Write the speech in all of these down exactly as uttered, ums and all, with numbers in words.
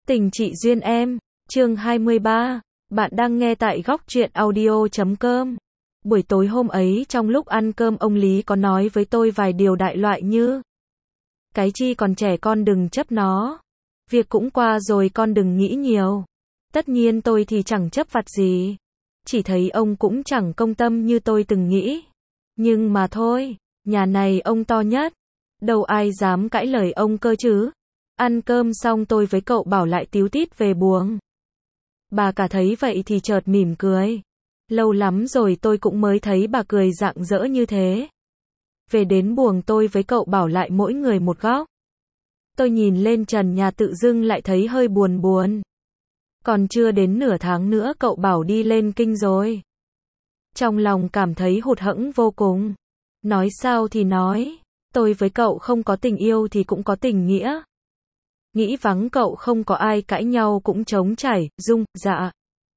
Tình chị duyên em, chương hai mươi ba, bạn đang nghe tại góc truyện audio chấm com. Buổi tối hôm ấy trong lúc ăn cơm ông Lý có nói với tôi vài điều đại loại như: cái chi còn trẻ con đừng chấp nó. Việc cũng qua rồi con đừng nghĩ nhiều. Tất nhiên tôi thì chẳng chấp vặt gì. Chỉ thấy ông cũng chẳng công tâm như tôi từng nghĩ. Nhưng mà thôi, nhà này ông to nhất. Đâu ai dám cãi lời ông cơ chứ. Ăn cơm xong tôi với cậu Bảo lại tíu tít về buồng. Bà cả thấy vậy thì chợt mỉm cười. Lâu lắm rồi tôi cũng mới thấy bà cười rạng rỡ như thế. Về đến buồng tôi với cậu Bảo lại mỗi người một góc. Tôi nhìn lên trần nhà tự dưng lại thấy hơi buồn buồn. Còn chưa đến nửa tháng nữa cậu Bảo đi lên kinh rồi. Trong lòng cảm thấy hụt hẫng vô cùng. Nói sao thì nói, tôi với cậu không có tình yêu thì cũng có tình nghĩa. Nghĩ vắng cậu không có ai cãi nhau cũng trống trải, Dung, dạ.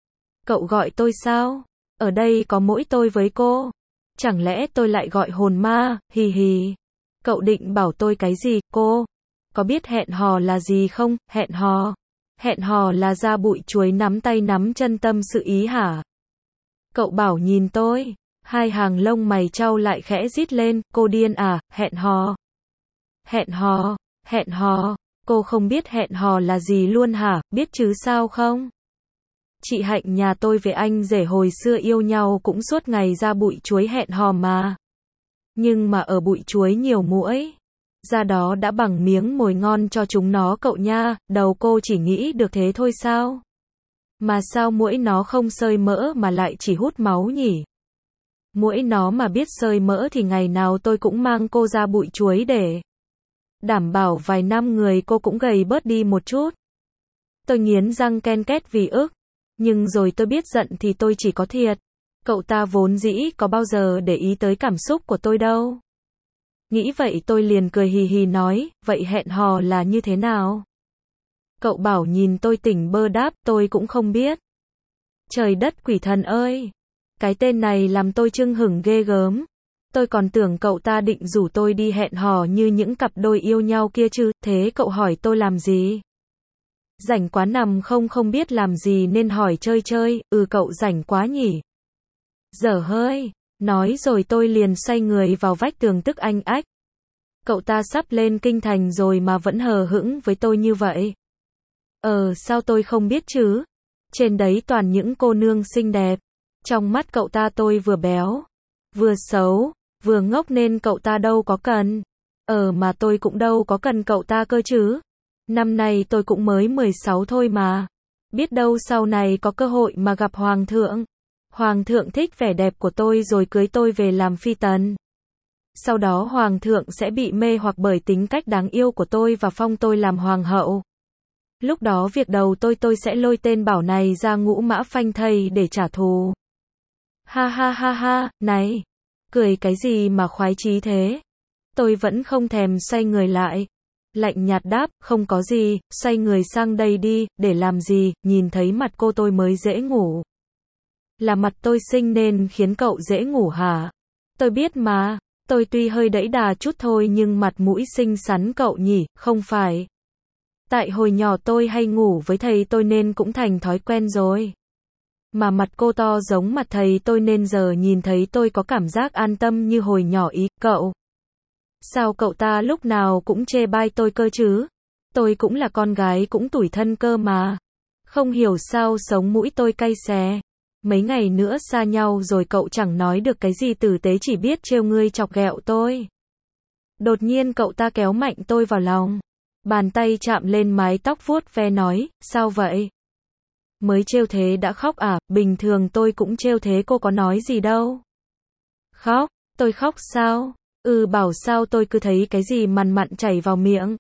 Cậu gọi tôi sao? Ở đây có mỗi tôi với cô. Chẳng lẽ tôi lại gọi hồn ma, hì hì. Cậu định bảo tôi cái gì, cô? Có biết hẹn hò là gì không? Hẹn hò. Hẹn hò là ra bụi chuối nắm tay nắm chân tâm sự ý hả? Cậu Bảo nhìn tôi. Hai hàng lông mày chau lại khẽ rít lên, cô điên à, hẹn hò. Hẹn hò, hẹn hò. Cô không biết hẹn hò là gì luôn hả, biết chứ sao không? Chị Hạnh nhà tôi với anh rể hồi xưa yêu nhau cũng suốt ngày ra bụi chuối hẹn hò mà. Nhưng mà ở bụi chuối nhiều muỗi. Ra đó đã bằng miếng mồi ngon cho chúng nó cậu nha, đầu cô chỉ nghĩ được thế thôi sao? Mà sao muỗi nó không sơi mỡ mà lại chỉ hút máu nhỉ? Muỗi nó mà biết sơi mỡ thì ngày nào tôi cũng mang cô ra bụi chuối để đảm bảo vài năm người cô cũng gầy bớt đi một chút. Tôi nghiến răng ken két vì ức. Nhưng rồi tôi biết giận thì tôi chỉ có thiệt. Cậu ta vốn dĩ có bao giờ để ý tới cảm xúc của tôi đâu. Nghĩ vậy tôi liền cười hì hì nói, vậy hẹn hò là như thế nào? Cậu Bảo nhìn tôi tỉnh bơ đáp, tôi cũng không biết. Trời đất quỷ thần ơi! Cái tên này làm tôi chưng hửng ghê gớm. Tôi còn tưởng cậu ta định rủ tôi đi hẹn hò như những cặp đôi yêu nhau kia chứ, thế cậu hỏi tôi làm gì? Rảnh quá nằm không không biết làm gì nên hỏi chơi chơi, ừ cậu rảnh quá nhỉ? Dở hơi, nói rồi tôi liền xoay người vào vách tường tức anh ách. Cậu ta sắp lên kinh thành rồi mà vẫn hờ hững với tôi như vậy. Ờ sao tôi không biết chứ? Trên đấy toàn những cô nương xinh đẹp. Trong mắt cậu ta tôi vừa béo, vừa xấu, vừa ngốc nên cậu ta đâu có cần. Ờ mà tôi cũng đâu có cần cậu ta cơ chứ. Năm nay tôi cũng mới mười sáu thôi mà. Biết đâu sau này có cơ hội mà gặp Hoàng thượng. Hoàng thượng thích vẻ đẹp của tôi rồi cưới tôi về làm phi tần. Sau đó Hoàng thượng sẽ bị mê hoặc bởi tính cách đáng yêu của tôi và phong tôi làm hoàng hậu. Lúc đó việc đầu tôi tôi sẽ lôi tên Bảo này ra ngũ mã phanh thây để trả thù. Ha ha ha ha, này. Cười cái gì mà khoái chí thế? Tôi vẫn không thèm xoay người lại. Lạnh nhạt đáp, không có gì, xoay người sang đây đi, để làm gì, nhìn thấy mặt cô tôi mới dễ ngủ. Là mặt tôi xinh nên khiến cậu dễ ngủ hả? Tôi biết mà, tôi tuy hơi đẫy đà chút thôi nhưng mặt mũi xinh xắn cậu nhỉ, không phải. Tại hồi nhỏ tôi hay ngủ với thầy tôi nên cũng thành thói quen rồi. Mà mặt cô to giống mặt thầy tôi nên giờ nhìn thấy tôi có cảm giác an tâm như hồi nhỏ ý, cậu. Sao cậu ta lúc nào cũng chê bai tôi cơ chứ? Tôi cũng là con gái cũng tủi thân cơ mà. Không hiểu sao sống mũi tôi cay xè. Mấy ngày nữa xa nhau rồi cậu chẳng nói được cái gì tử tế chỉ biết trêu ngươi chọc ghẹo tôi. Đột nhiên cậu ta kéo mạnh tôi vào lòng. Bàn tay chạm lên mái tóc vuốt ve nói, sao vậy? Mới trêu thế đã khóc à, bình thường tôi cũng trêu thế cô có nói gì đâu. Khóc, tôi khóc sao? Ừ bảo sao tôi cứ thấy cái gì mằn mặn chảy vào miệng.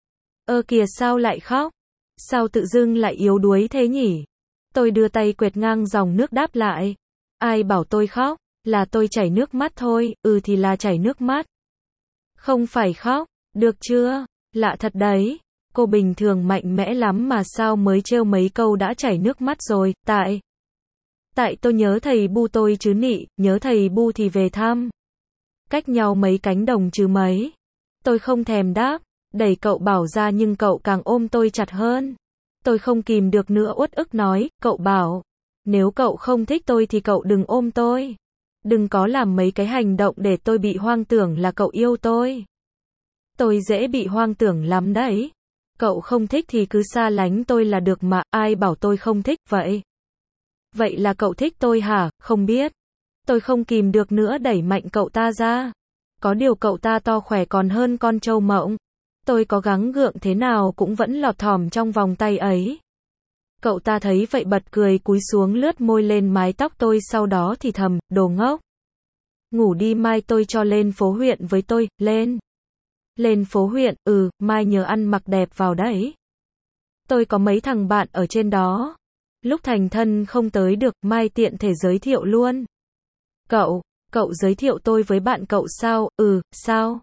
Ơ kìa sao lại khóc? Sao tự dưng lại yếu đuối thế nhỉ? Tôi đưa tay quệt ngang dòng nước đáp lại. Ai bảo tôi khóc? Là tôi chảy nước mắt thôi, ừ thì là chảy nước mắt. Không phải khóc, được chưa? Lạ thật đấy. Cô bình thường mạnh mẽ lắm mà sao mới trêu mấy câu đã chảy nước mắt rồi, tại. Tại tôi nhớ thầy Bu tôi chứ nị, nhớ thầy Bu thì về thăm. Cách nhau mấy cánh đồng chứ mấy. Tôi không thèm đáp, đẩy cậu Bảo ra nhưng cậu càng ôm tôi chặt hơn. Tôi không kìm được nữa uất ức nói, cậu Bảo, nếu cậu không thích tôi thì cậu đừng ôm tôi. Đừng có làm mấy cái hành động để tôi bị hoang tưởng là cậu yêu tôi. Tôi dễ bị hoang tưởng lắm đấy. Cậu không thích thì cứ xa lánh tôi là được mà, ai bảo tôi không thích vậy? Vậy là cậu thích tôi hả? Không biết. Tôi không kìm được nữa đẩy mạnh cậu ta ra. Có điều cậu ta to khỏe còn hơn con trâu mộng. Tôi có gắng gượng thế nào cũng vẫn lọt thỏm trong vòng tay ấy. Cậu ta thấy vậy bật cười cúi xuống lướt môi lên mái tóc tôi sau đó thì thầm, đồ ngốc. Ngủ đi mai tôi cho lên phố huyện với tôi, lên. Lên phố huyện, ừ, mai nhớ ăn mặc đẹp vào đấy. Tôi có mấy thằng bạn ở trên đó. Lúc thành thân không tới được, mai tiện thể giới thiệu luôn. Cậu, cậu giới thiệu tôi với bạn cậu sao? Ừ, sao?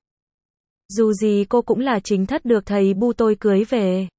Dù gì cô cũng là chính thất được thầy bu tôi cưới về.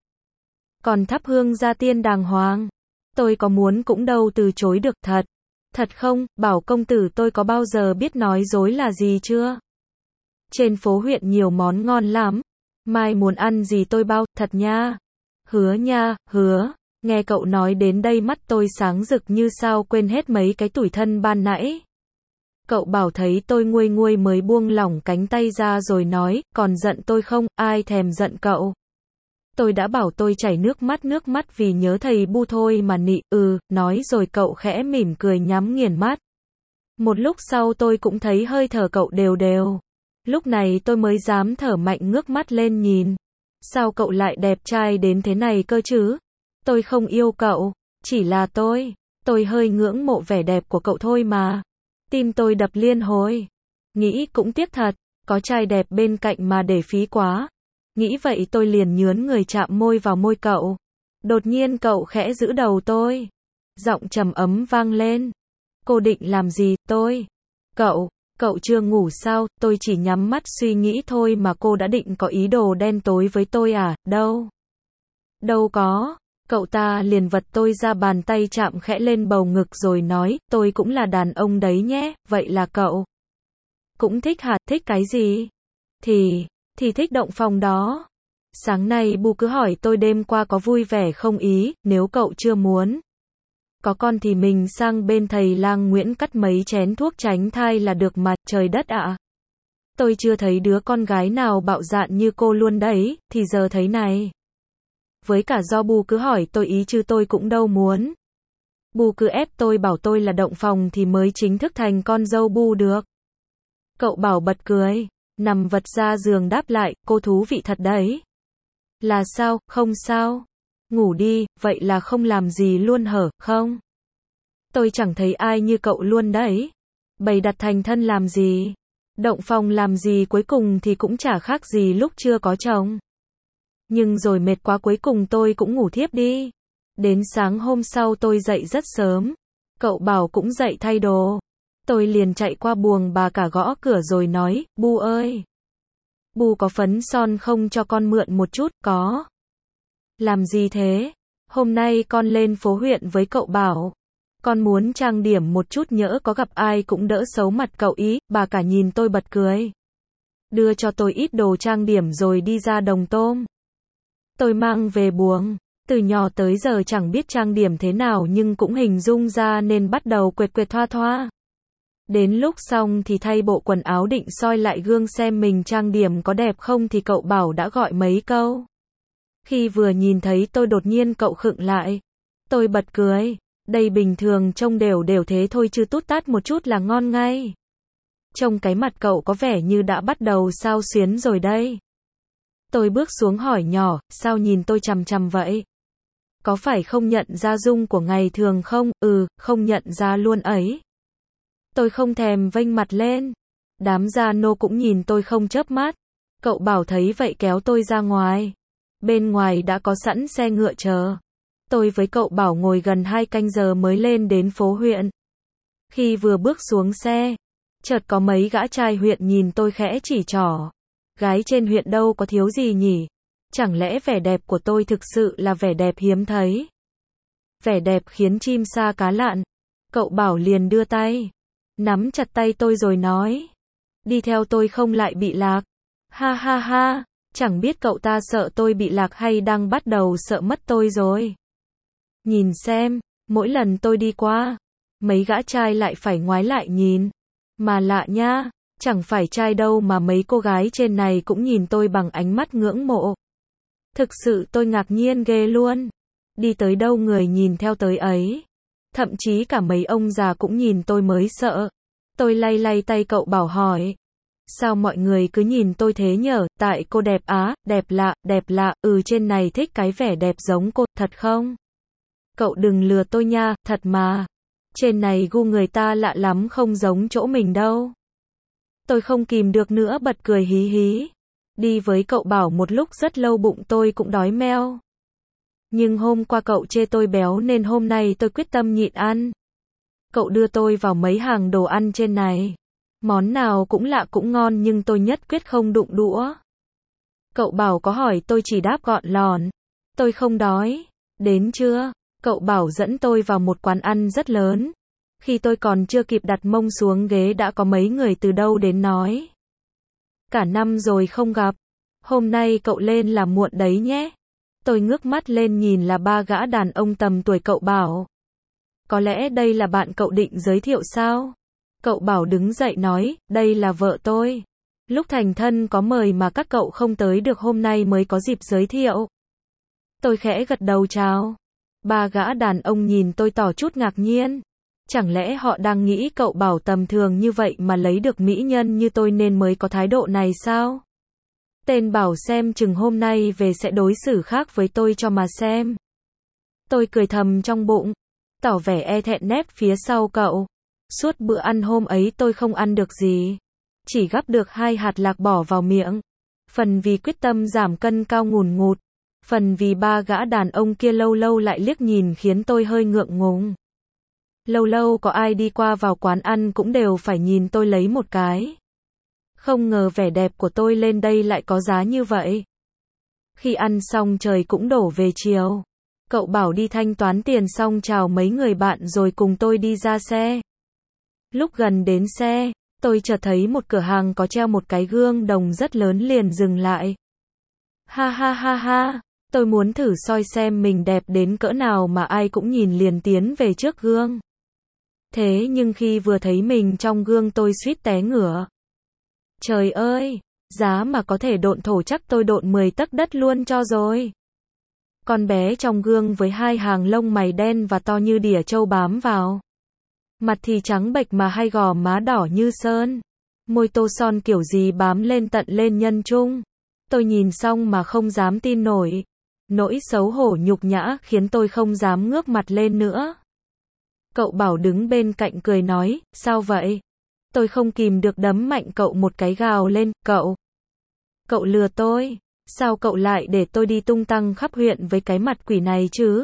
Còn thắp hương gia tiên đàng hoàng. Tôi có muốn cũng đâu từ chối được thật. Thật không, Bảo công tử tôi có bao giờ biết nói dối là gì chưa? Trên phố huyện nhiều món ngon lắm. Mai muốn ăn gì tôi bao, thật nha. Hứa nha, hứa. Nghe cậu nói đến đây mắt tôi sáng rực như sao quên hết mấy cái tủi thân ban nãy. Cậu Bảo thấy tôi nguôi nguôi mới buông lỏng cánh tay ra rồi nói, còn giận tôi không, ai thèm giận cậu. Tôi đã bảo tôi chảy nước mắt nước mắt vì nhớ thầy bu thôi mà nị, ừ, nói rồi cậu khẽ mỉm cười nhắm nghiền mắt. Một lúc sau tôi cũng thấy hơi thở cậu đều đều. Lúc này tôi mới dám thở mạnh ngước mắt lên nhìn. Sao cậu lại đẹp trai đến thế này cơ chứ? Tôi không yêu cậu, chỉ là tôi, tôi hơi ngưỡng mộ vẻ đẹp của cậu thôi mà. Tim tôi đập liên hồi. Nghĩ cũng tiếc thật, có trai đẹp bên cạnh mà để phí quá. Nghĩ vậy tôi liền nhướn người chạm môi vào môi cậu. Đột nhiên cậu khẽ giữ đầu tôi. Giọng trầm ấm vang lên. Cô định làm gì, tôi? Cậu, cậu chưa ngủ sao? Tôi chỉ nhắm mắt suy nghĩ thôi mà cô đã định có ý đồ đen tối với tôi à? Đâu? Đâu có. Cậu ta liền vật tôi ra bàn tay chạm khẽ lên bầu ngực rồi nói, tôi cũng là đàn ông đấy nhé, vậy là cậu cũng thích hả? Thích cái gì? Thì, thì thích động phòng đó. Sáng nay Bu cứ hỏi tôi đêm qua có vui vẻ không ý, nếu cậu chưa muốn có con thì mình sang bên thầy lang Nguyễn cắt mấy chén thuốc tránh thai là được mà, trời đất ạ. Tôi chưa thấy đứa con gái nào bạo dạn như cô luôn đấy, thì giờ thấy này. Với cả do Bu cứ hỏi tôi ý chứ tôi cũng đâu muốn. Bu cứ ép tôi bảo tôi là động phòng thì mới chính thức thành con dâu Bu được. Cậu Bảo bật cười, nằm vật ra giường đáp lại, cô thú vị thật đấy. Là sao, không sao. Ngủ đi, vậy là không làm gì luôn hở, không? Tôi chẳng thấy ai như cậu luôn đấy. Bày đặt thành thân làm gì? Động phòng làm gì cuối cùng thì cũng chả khác gì lúc chưa có chồng. Nhưng rồi mệt quá cuối cùng tôi cũng ngủ thiếp đi. Đến sáng hôm sau tôi dậy rất sớm. Cậu Bảo cũng dậy thay đồ. Tôi liền chạy qua buồng bà cả gõ cửa rồi nói, Bu ơi. Bu có phấn son không cho con mượn một chút, có. Làm gì thế? Hôm nay con lên phố huyện với cậu Bảo. Con muốn trang điểm một chút nhỡ có gặp ai cũng đỡ xấu mặt cậu ý, bà cả nhìn tôi bật cười. Đưa cho tôi ít đồ trang điểm rồi đi ra Đồng Tôm. Tôi mang về buồng. Từ nhỏ tới giờ chẳng biết trang điểm thế nào nhưng cũng hình dung ra nên bắt đầu quệt quệt thoa thoa. Đến lúc xong thì thay bộ quần áo định soi lại gương xem mình trang điểm có đẹp không thì cậu Bảo đã gọi mấy câu. Khi vừa nhìn thấy tôi đột nhiên cậu khựng lại. Tôi bật cười. Đây bình thường trông đều đều thế thôi chứ tút tát một chút là ngon ngay. Trông cái mặt cậu có vẻ như đã bắt đầu xao xuyến rồi đây. Tôi bước xuống hỏi nhỏ, sao nhìn tôi chằm chằm vậy? Có phải không nhận ra dung của ngày thường không? Ừ, không nhận ra luôn ấy. Tôi không thèm vênh mặt lên. Đám gia nô cũng nhìn tôi không chớp mắt. Cậu Bảo thấy vậy kéo tôi ra ngoài. Bên ngoài đã có sẵn xe ngựa chờ. Tôi với cậu Bảo ngồi gần hai canh giờ mới lên đến phố huyện. Khi vừa bước xuống xe, chợt có mấy gã trai huyện nhìn tôi khẽ chỉ trỏ. Gái trên huyện đâu có thiếu gì nhỉ? Chẳng lẽ vẻ đẹp của tôi thực sự là vẻ đẹp hiếm thấy? Vẻ đẹp khiến chim sa cá lặn. Cậu Bảo liền đưa tay, nắm chặt tay tôi rồi nói. Đi theo tôi không lại bị lạc. Ha ha ha, chẳng biết cậu ta sợ tôi bị lạc hay đang bắt đầu sợ mất tôi rồi. Nhìn xem, mỗi lần tôi đi qua, mấy gã trai lại phải ngoái lại nhìn. Mà lạ nha, chẳng phải trai đâu mà mấy cô gái trên này cũng nhìn tôi bằng ánh mắt ngưỡng mộ. Thực sự tôi ngạc nhiên ghê luôn. Đi tới đâu người nhìn theo tới ấy. Thậm chí cả mấy ông già cũng nhìn tôi mới sợ. Tôi lay lay tay cậu Bảo hỏi. Sao mọi người cứ nhìn tôi thế nhở? Tại cô đẹp á, đẹp lạ, đẹp lạ, ừ trên này thích cái vẻ đẹp giống cô, thật không? Cậu đừng lừa tôi nha, thật mà. Trên này gu người ta lạ lắm không giống chỗ mình đâu. Tôi không kìm được nữa bật cười hí hí. Đi với cậu Bảo một lúc rất lâu bụng tôi cũng đói meo. Nhưng hôm qua cậu chê tôi béo nên hôm nay tôi quyết tâm nhịn ăn. Cậu đưa tôi vào mấy hàng đồ ăn trên này. Món nào cũng lạ cũng ngon nhưng tôi nhất quyết không đụng đũa. Cậu Bảo có hỏi tôi chỉ đáp gọn lòn. Tôi không đói. Đến chưa? Cậu Bảo dẫn tôi vào một quán ăn rất lớn. Khi tôi còn chưa kịp đặt mông xuống ghế đã có mấy người từ đâu đến nói. Cả năm rồi không gặp. Hôm nay cậu lên là muộn đấy nhé. Tôi ngước mắt lên nhìn là ba gã đàn ông tầm tuổi cậu Bảo. Có lẽ đây là bạn cậu định giới thiệu sao? Cậu Bảo đứng dậy nói, đây là vợ tôi. Lúc thành thân có mời mà các cậu không tới được hôm nay mới có dịp giới thiệu. Tôi khẽ gật đầu chào. Ba gã đàn ông nhìn tôi tỏ chút ngạc nhiên. Chẳng lẽ họ đang nghĩ cậu Bảo tầm thường như vậy mà lấy được mỹ nhân như tôi nên mới có thái độ này sao? Tên Bảo xem chừng hôm nay về sẽ đối xử khác với tôi cho mà xem. Tôi cười thầm trong bụng, tỏ vẻ e thẹn nép phía sau cậu. Suốt bữa ăn hôm ấy tôi không ăn được gì. Chỉ gắp được hai hạt lạc bỏ vào miệng. Phần vì quyết tâm giảm cân cao ngùn ngụt. Phần vì ba gã đàn ông kia lâu lâu lại liếc nhìn khiến tôi hơi ngượng ngùng. Lâu lâu có ai đi qua vào quán ăn cũng đều phải nhìn tôi lấy một cái. Không ngờ vẻ đẹp của tôi lên đây lại có giá như vậy. Khi ăn xong trời cũng đổ về chiều. Cậu Bảo đi thanh toán tiền xong chào mấy người bạn rồi cùng tôi đi ra xe. Lúc gần đến xe, tôi chợt thấy một cửa hàng có treo một cái gương đồng rất lớn liền dừng lại. Ha ha ha ha, tôi muốn thử soi xem mình đẹp đến cỡ nào mà ai cũng nhìn liền tiến về trước gương. Thế nhưng khi vừa thấy mình trong gương tôi suýt té ngửa. Trời ơi, giá mà có thể độn thổ chắc tôi độn mười tấc đất luôn cho rồi. Con bé trong gương với hai hàng lông mày đen và to như đỉa trâu bám vào. Mặt thì trắng bệch mà hai gò má đỏ như sơn. Môi tô son kiểu gì bám lên tận lên nhân trung. Tôi nhìn xong mà không dám tin nổi. Nỗi xấu hổ nhục nhã khiến tôi không dám ngước mặt lên nữa. Cậu Bảo đứng bên cạnh cười nói, sao vậy? Tôi không kìm được đấm mạnh cậu một cái gào lên, cậu. Cậu lừa tôi, sao cậu lại để tôi đi tung tăng khắp huyện với cái mặt quỷ này chứ?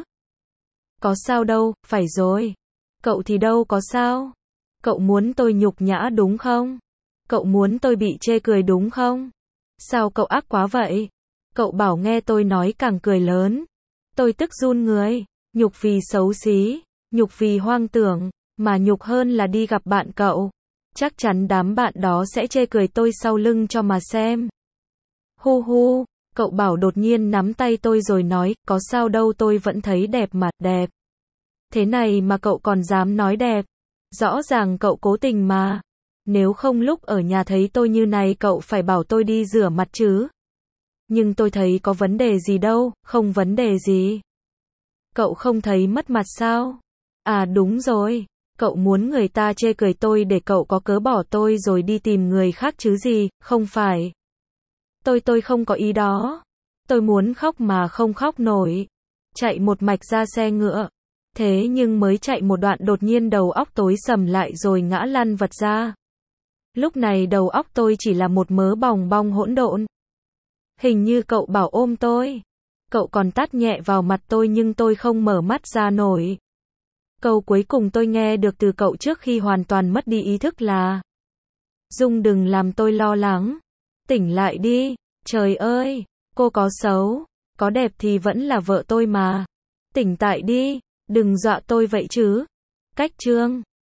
Có sao đâu, phải rồi. Cậu thì đâu có sao. Cậu muốn tôi nhục nhã đúng không? Cậu muốn tôi bị chê cười đúng không? Sao cậu ác quá vậy? Cậu Bảo nghe tôi nói càng cười lớn. Tôi tức run người, nhục vì xấu xí, nhục vì hoang tưởng, mà nhục hơn là đi gặp bạn cậu. Chắc chắn đám bạn đó sẽ chê cười tôi sau lưng cho mà xem. Hu hu, cậu Bảo đột nhiên nắm tay tôi rồi nói, có sao đâu tôi vẫn thấy đẹp mà, đẹp. Thế này mà cậu còn dám nói đẹp. Rõ ràng cậu cố tình mà. Nếu không lúc ở nhà thấy tôi như này cậu phải bảo tôi đi rửa mặt chứ. Nhưng tôi thấy có vấn đề gì đâu, không vấn đề gì. Cậu không thấy mất mặt sao? À đúng rồi. Cậu muốn người ta chê cười tôi để cậu có cớ bỏ tôi rồi đi tìm người khác chứ gì, không phải. Tôi tôi không có ý đó. Tôi muốn khóc mà không khóc nổi. Chạy một mạch ra xe ngựa. Thế nhưng mới chạy một đoạn đột nhiên đầu óc tối sầm lại rồi ngã lăn vật ra. Lúc này đầu óc tôi chỉ là một mớ bòng bong hỗn độn. Hình như cậu Bảo ôm tôi. Cậu còn tát nhẹ vào mặt tôi nhưng tôi không mở mắt ra nổi. Câu cuối cùng tôi nghe được từ cậu trước khi hoàn toàn mất đi ý thức là: Dung đừng làm tôi lo lắng. Tỉnh lại đi. Trời ơi, cô có xấu, có đẹp thì vẫn là vợ tôi mà. Tỉnh tại đi, đừng dọa tôi vậy chứ. Cách chương